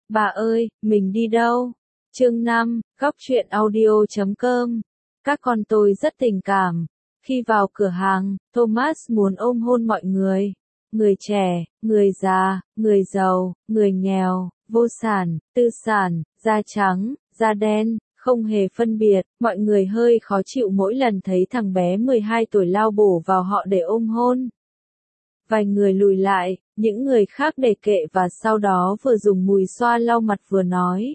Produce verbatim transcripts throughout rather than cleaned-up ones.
Bà ơi, mình đi đâu? Chương năm, góc truyện audio chấm com. Các con tôi rất tình cảm. Khi vào cửa hàng, Thomas muốn ôm hôn mọi người. Người trẻ, người già, người giàu, người nghèo, vô sản, tư sản, da trắng, da đen, không hề phân biệt. Mọi người hơi khó chịu mỗi lần thấy thằng bé mười hai tuổi lao bổ vào họ để ôm hôn. Vài người lùi lại, những người khác để kệ và sau đó vừa dùng mùi xoa lau mặt vừa nói.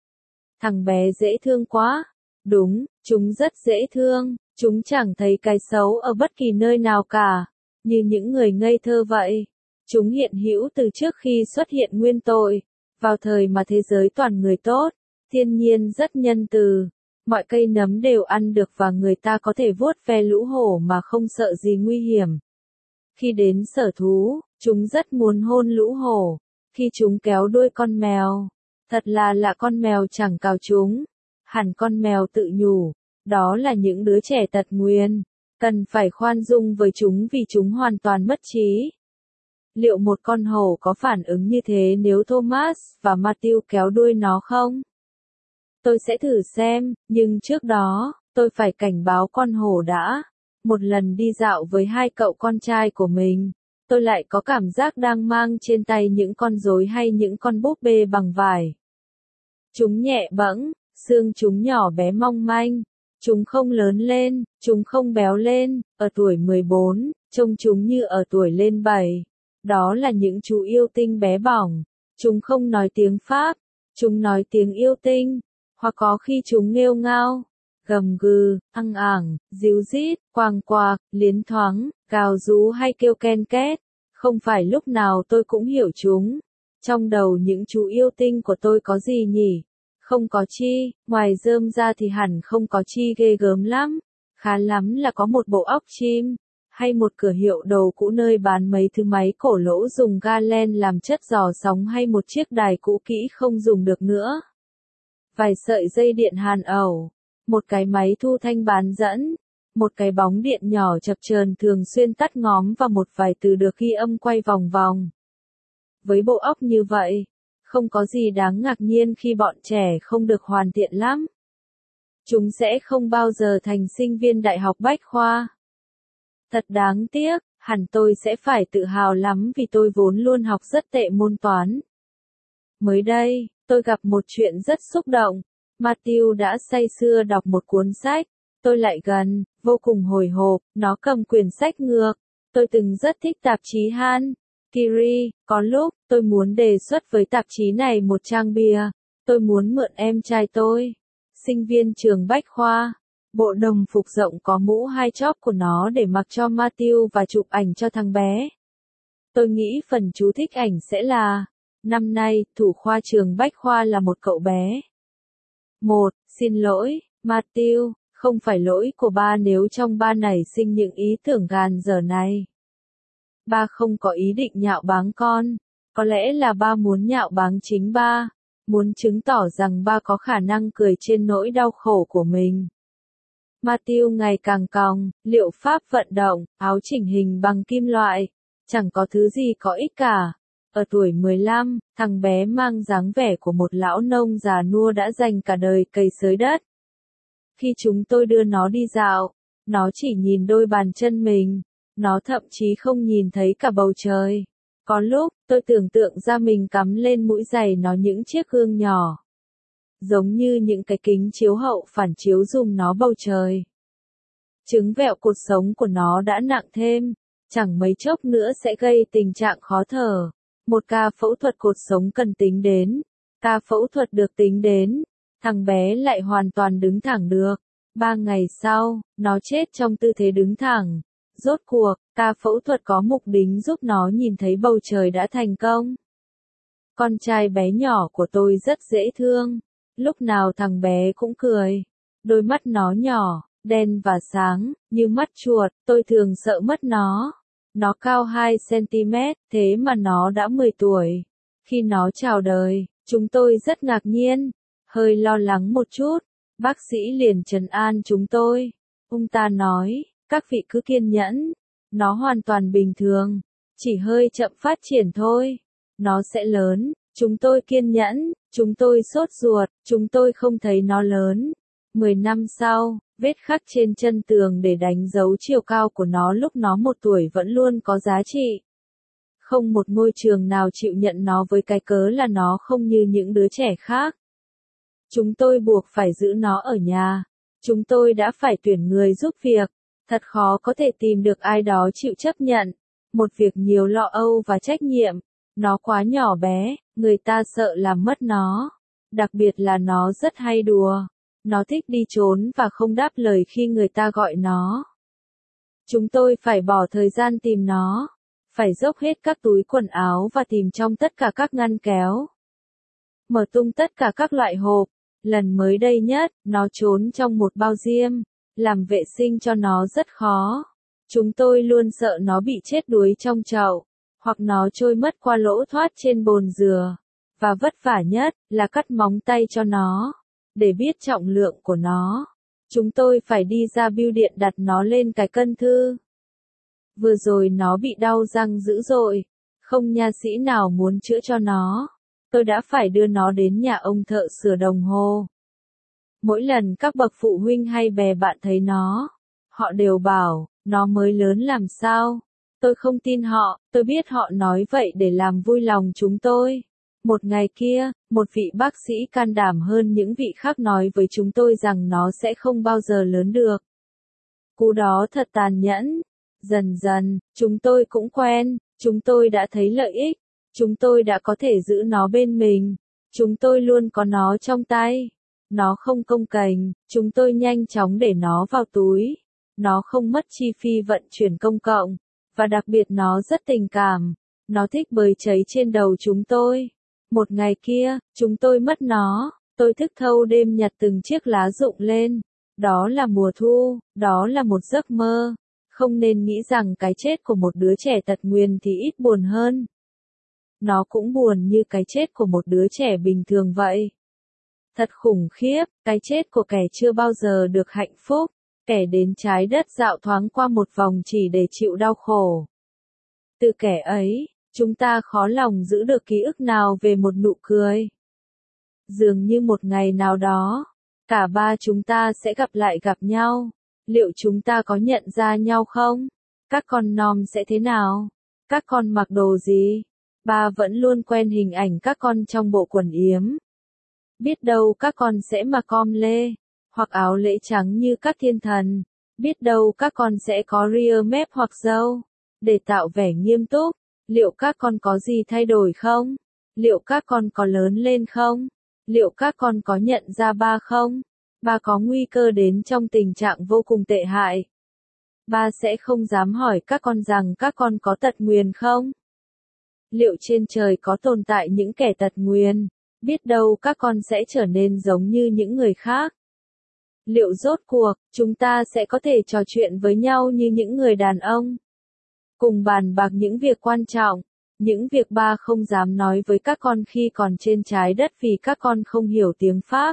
Thằng bé dễ thương quá. Đúng, chúng rất dễ thương, chúng chẳng thấy cái xấu ở bất kỳ nơi nào cả, như những người ngây thơ vậy. Chúng hiện hữu từ trước khi xuất hiện nguyên tội, vào thời mà thế giới toàn người tốt, thiên nhiên rất nhân từ, mọi cây nấm đều ăn được và người ta có thể vuốt ve lũ hổ mà không sợ gì nguy hiểm. Khi đến sở thú, chúng rất muốn hôn lũ hổ. Khi chúng kéo đuôi con mèo, thật là lạ con mèo chẳng cào chúng. Hẳn con mèo tự nhủ, đó là những đứa trẻ tật nguyền, cần phải khoan dung với chúng vì chúng hoàn toàn mất trí. Liệu một con hổ có phản ứng như thế nếu Thomas và Matthew kéo đuôi nó không? Tôi sẽ thử xem, nhưng trước đó, tôi phải cảnh báo con hổ đã. Một lần đi dạo với hai cậu con trai của mình, tôi lại có cảm giác đang mang trên tay những con rối hay những con búp bê bằng vải. Chúng nhẹ bẫng, xương chúng nhỏ bé mong manh, chúng không lớn lên, chúng không béo lên, ở tuổi mười bốn, trông chúng như ở tuổi lên bảy. Đó là những chú yêu tinh bé bỏng, chúng không nói tiếng Pháp, chúng nói tiếng yêu tinh, hoặc có khi chúng nghêu ngao, gầm gừ, ăng ảng, díu dít, quàng quạc, liến thoáng, gào rú hay kêu ken két. Không phải lúc nào tôi cũng hiểu chúng. Trong đầu những chú yêu tinh của tôi có gì nhỉ? Không có chi, ngoài rơm ra thì hẳn không có chi ghê gớm lắm. Khá lắm là có một bộ óc chim, hay một cửa hiệu đồ cũ nơi bán mấy thứ máy cổ lỗ dùng ga len làm chất dò sóng hay một chiếc đài cũ kỹ không dùng được nữa. Vài sợi dây điện hàn ẩu, một cái máy thu thanh bán dẫn, một cái bóng điện nhỏ chập chờn thường xuyên tắt ngóm và một vài từ được ghi âm quay vòng vòng. Với bộ óc như vậy, không có gì đáng ngạc nhiên khi bọn trẻ không được hoàn thiện lắm. Chúng sẽ không bao giờ thành sinh viên đại học bách khoa. Thật đáng tiếc, hẳn tôi sẽ phải tự hào lắm vì tôi vốn luôn học rất tệ môn toán. Mới đây, tôi gặp một chuyện rất xúc động. Matthew đã say sưa đọc một cuốn sách. Tôi lại gần, vô cùng hồi hộp, nó cầm quyển sách ngược. Tôi từng rất thích tạp chí Han Kiri, có lúc, tôi muốn đề xuất với tạp chí này một trang bìa. Tôi muốn mượn em trai tôi, sinh viên trường Bách Khoa, bộ đồng phục rộng có mũ hai chóp của nó để mặc cho Matthew và chụp ảnh cho thằng bé. Tôi nghĩ phần chú thích ảnh sẽ là, năm nay, thủ khoa trường Bách Khoa là một cậu bé. Một, xin lỗi, Matthew, không phải lỗi của ba nếu trong ba nảy sinh những ý tưởng gàn dở này. Ba không có ý định nhạo báng con, có lẽ là ba muốn nhạo báng chính ba, muốn chứng tỏ rằng ba có khả năng cười trên nỗi đau khổ của mình. Matthew ngày càng còng, liệu pháp vận động, áo chỉnh hình bằng kim loại, chẳng có thứ gì có ích cả. Ở tuổi mười lăm, thằng bé mang dáng vẻ của một lão nông già nua đã dành cả đời cày xới đất. Khi chúng tôi đưa nó đi dạo, nó chỉ nhìn đôi bàn chân mình, nó thậm chí không nhìn thấy cả bầu trời. Có lúc, tôi tưởng tượng ra mình cắm lên mũi giày nó những chiếc gương nhỏ, giống như những cái kính chiếu hậu phản chiếu dùm nó bầu trời. Chứng vẹo cột sống của nó đã nặng thêm, chẳng mấy chốc nữa sẽ gây tình trạng khó thở. Một ca phẫu thuật cột sống cần tính đến. Ca phẫu thuật được tính đến, thằng bé lại hoàn toàn đứng thẳng được. Ba ngày sau, nó chết trong tư thế đứng thẳng. Rốt cuộc, ca phẫu thuật có mục đích giúp nó nhìn thấy bầu trời đã thành công. Con trai bé nhỏ của tôi rất dễ thương. Lúc nào thằng bé cũng cười. Đôi mắt nó nhỏ, đen và sáng, như mắt chuột, tôi thường sợ mất nó. Nó cao hai xăng-ti-mét, thế mà nó đã mười tuổi. Khi nó chào đời, chúng tôi rất ngạc nhiên, hơi lo lắng một chút. Bác sĩ liền trấn an chúng tôi. Ông ta nói, các vị cứ kiên nhẫn, nó hoàn toàn bình thường, chỉ hơi chậm phát triển thôi. Nó sẽ lớn, chúng tôi kiên nhẫn, Chúng tôi sốt ruột, chúng tôi không thấy nó lớn. Mười năm sau, vết khắc trên chân tường để đánh dấu chiều cao của nó lúc nó một tuổi vẫn luôn có giá trị. Không một ngôi trường nào chịu nhận nó với cái cớ là nó không như những đứa trẻ khác. Chúng tôi buộc phải giữ nó ở nhà. Chúng tôi đã phải tuyển người giúp việc. Thật khó có thể tìm được ai đó chịu chấp nhận. Một việc nhiều lo âu và trách nhiệm. Nó quá nhỏ bé, người ta sợ làm mất nó. Đặc biệt là nó rất hay đùa. Nó thích đi trốn và không đáp lời khi người ta gọi nó. Chúng tôi phải bỏ thời gian tìm nó. Phải dốc hết các túi quần áo và tìm trong tất cả các ngăn kéo. Mở tung tất cả các loại hộp. Lần mới đây nhất, nó trốn trong một bao diêm. Làm vệ sinh cho nó rất khó. Chúng tôi luôn sợ nó bị chết đuối trong chậu. Hoặc nó trôi mất qua lỗ thoát trên bồn dừa. Và vất vả nhất là cắt móng tay cho nó. Để biết trọng lượng của nó, chúng tôi phải đi ra bưu điện đặt nó lên cái cân thư. Vừa rồi nó bị đau răng dữ dội. Không nha sĩ nào muốn chữa cho nó. Tôi đã phải đưa nó đến nhà ông thợ sửa đồng hồ. Mỗi lần các bậc phụ huynh hay bè bạn thấy nó, họ đều bảo, nó mới lớn làm sao. Tôi không tin họ, tôi biết họ nói vậy để làm vui lòng chúng tôi. Một ngày kia, một vị bác sĩ can đảm hơn những vị khác nói với chúng tôi rằng nó sẽ không bao giờ lớn được. Cú đó thật tàn nhẫn. Dần dần, chúng tôi cũng quen, chúng tôi đã thấy lợi ích, chúng tôi đã có thể giữ nó bên mình, chúng tôi luôn có nó trong tay. Nó không cồng kềnh, chúng tôi nhanh chóng để nó vào túi. Nó không mất chi phí vận chuyển công cộng, và đặc biệt nó rất tình cảm. Nó thích bơi cháy trên đầu chúng tôi. Một ngày kia, chúng tôi mất nó, tôi thức thâu đêm nhặt từng chiếc lá rụng lên. Đó là mùa thu, đó là một giấc mơ. Không nên nghĩ rằng cái chết của một đứa trẻ tật nguyền thì ít buồn hơn. Nó cũng buồn như cái chết của một đứa trẻ bình thường vậy. Thật khủng khiếp, cái chết của kẻ chưa bao giờ được hạnh phúc, kẻ đến trái đất dạo thoáng qua một vòng chỉ để chịu đau khổ. Từ kẻ ấy, chúng ta khó lòng giữ được ký ức nào về một nụ cười. Dường như một ngày nào đó, cả ba chúng ta sẽ gặp lại gặp nhau. Liệu chúng ta có nhận ra nhau không? Các con nom sẽ thế nào? Các con mặc đồ gì? Ba vẫn luôn quen hình ảnh các con trong bộ quần yếm. Biết đâu các con sẽ mặc com lê, hoặc áo lễ trắng như các thiên thần. Biết đâu các con sẽ có ria mép hoặc râu, để tạo vẻ nghiêm túc. Liệu các con có gì thay đổi không? Liệu các con có lớn lên không? Liệu các con có nhận ra ba không? Ba có nguy cơ đến trong tình trạng vô cùng tệ hại. Ba sẽ không dám hỏi các con rằng các con có tật nguyền không? Liệu trên trời có tồn tại những kẻ tật nguyền? Biết đâu các con sẽ trở nên giống như những người khác. Liệu rốt cuộc, chúng ta sẽ có thể trò chuyện với nhau như những người đàn ông? Cùng bàn bạc những việc quan trọng, những việc ba không dám nói với các con khi còn trên trái đất vì các con không hiểu tiếng Pháp.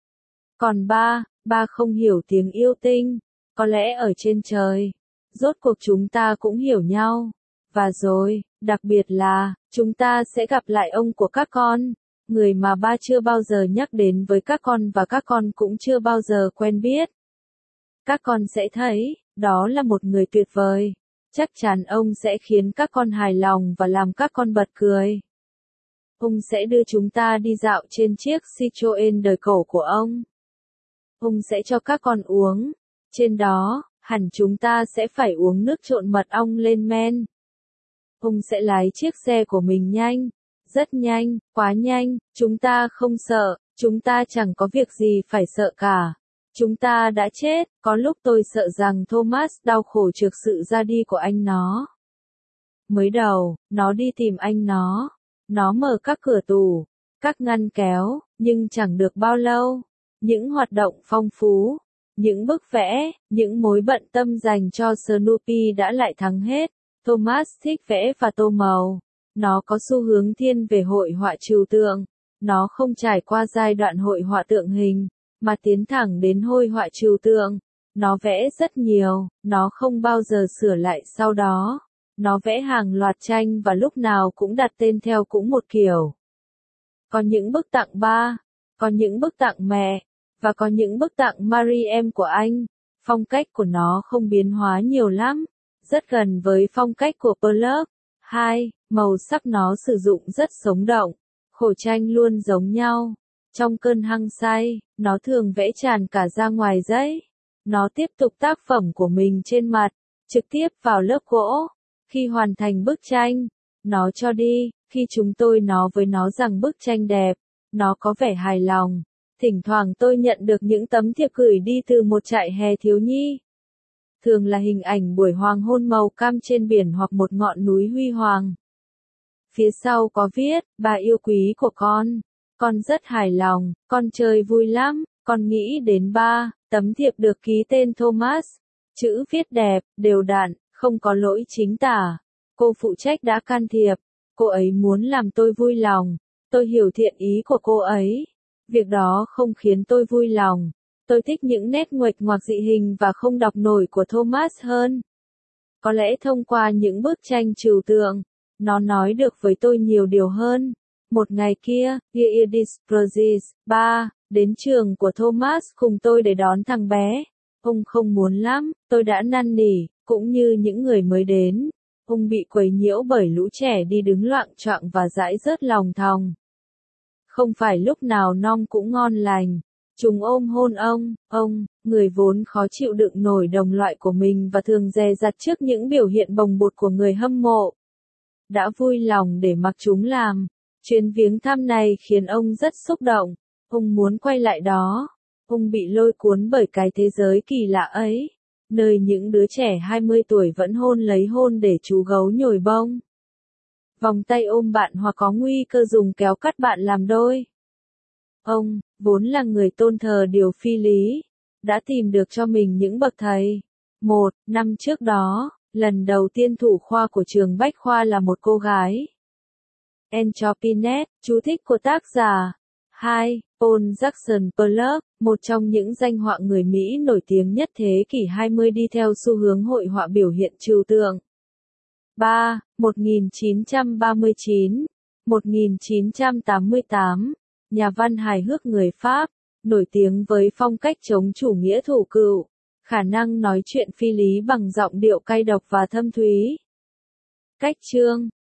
Còn ba, ba không hiểu tiếng yêu tinh, có lẽ ở trên trời, rốt cuộc chúng ta cũng hiểu nhau. Và rồi, đặc biệt là, chúng ta sẽ gặp lại ông của các con, người mà ba chưa bao giờ nhắc đến với các con và các con cũng chưa bao giờ quen biết. Các con sẽ thấy, đó là một người tuyệt vời. Chắc chắn ông sẽ khiến các con hài lòng và làm các con bật cười. Ông sẽ đưa chúng ta đi dạo trên chiếc Citroen đời cổ của ông. Ông sẽ cho các con uống. Trên đó, hẳn chúng ta sẽ phải uống nước trộn mật ong lên men. Ông sẽ lái chiếc xe của mình nhanh, rất nhanh, quá nhanh, chúng ta không sợ, chúng ta chẳng có việc gì phải sợ cả. Chúng ta đã chết, có lúc tôi sợ rằng Thomas đau khổ trước sự ra đi của anh nó. Mới đầu, nó đi tìm anh nó. Nó mở các cửa tủ, các ngăn kéo, nhưng chẳng được bao lâu. Những hoạt động phong phú, những bức vẽ, những mối bận tâm dành cho Snoopy đã lại thắng hết. Thomas thích vẽ và tô màu. Nó có xu hướng thiên về hội họa trừu tượng. Nó không trải qua giai đoạn hội họa tượng hình, mà tiến thẳng đến hội họa trừu tượng. Nó vẽ rất nhiều, nó không bao giờ sửa lại sau đó. Nó vẽ hàng loạt tranh và lúc nào cũng đặt tên theo cũng một kiểu. có những bức tặng ba, có những bức tặng mẹ, và có những bức tặng Marie em của anh. Phong cách của nó không biến hóa nhiều lắm, rất gần với phong cách của Pollock. hai. Màu sắc nó sử dụng rất sống động, khổ tranh luôn giống nhau. Trong cơn hăng say, nó thường vẽ tràn cả ra ngoài giấy. Nó tiếp tục tác phẩm của mình trên mặt, trực tiếp vào lớp gỗ. Khi hoàn thành bức tranh, nó cho đi, khi chúng tôi nói với nó rằng bức tranh đẹp, nó có vẻ hài lòng. Thỉnh thoảng tôi nhận được những tấm thiệp gửi đi từ một trại hè thiếu nhi. Thường là hình ảnh buổi hoàng hôn màu cam trên biển hoặc một ngọn núi huy hoàng. Phía sau có viết, bà yêu quý của con. Con rất hài lòng, con chơi vui lắm, con nghĩ đến ba. Tấm thiệp được ký tên Thomas. Chữ viết đẹp, đều đặn, không có lỗi chính tả. Cô phụ trách đã can thiệp. Cô ấy muốn làm tôi vui lòng. Tôi hiểu thiện ý của cô ấy. Việc đó không khiến tôi vui lòng. Tôi thích những nét nguệch ngoạc dị hình và không đọc nổi của Thomas hơn. Có lẽ thông qua những bức tranh trừu tượng, nó nói được với tôi nhiều điều hơn. Một ngày kia, Edith Burgess, ba, đến trường của Thomas cùng tôi để đón thằng bé. Ông không muốn lắm, tôi đã năn nỉ, cũng như những người mới đến. Ông bị quấy nhiễu bởi lũ trẻ đi đứng loạng choạng và dãi rớt lòng thòng. Không phải lúc nào non cũng ngon lành. Chúng ôm hôn ông, ông, người vốn khó chịu đựng nổi đồng loại của mình và thường dè dặt trước những biểu hiện bồng bột của người hâm mộ. Đã vui lòng để mặc chúng làm. Chuyến viếng thăm này khiến ông rất xúc động. Ông muốn quay lại đó. Ông bị lôi cuốn bởi cái thế giới kỳ lạ ấy, nơi những đứa trẻ hai mươi tuổi vẫn hôn lấy hôn để chú gấu nhồi bông. Vòng tay ôm bạn hoặc có nguy cơ dùng kéo cắt bạn làm đôi. Ông, vốn là người tôn thờ điều phi lý, đã tìm được cho mình những bậc thầy. Một, năm trước đó, lần đầu tiên thủ khoa của trường Bách Khoa là một cô gái. Anthropinette, chú thích của tác giả. Hai, Paul Jackson Pollock, một trong những danh họa người Mỹ nổi tiếng nhất thế kỷ hai mươi đi theo xu hướng hội họa biểu hiện trừu tượng. ba. một nghìn chín trăm ba mươi chín, một nghìn chín trăm tám mươi tám, nhà văn hài hước người Pháp, nổi tiếng với phong cách chống chủ nghĩa thủ cựu, khả năng nói chuyện phi lý bằng giọng điệu cay độc và thâm thúy. Cách chương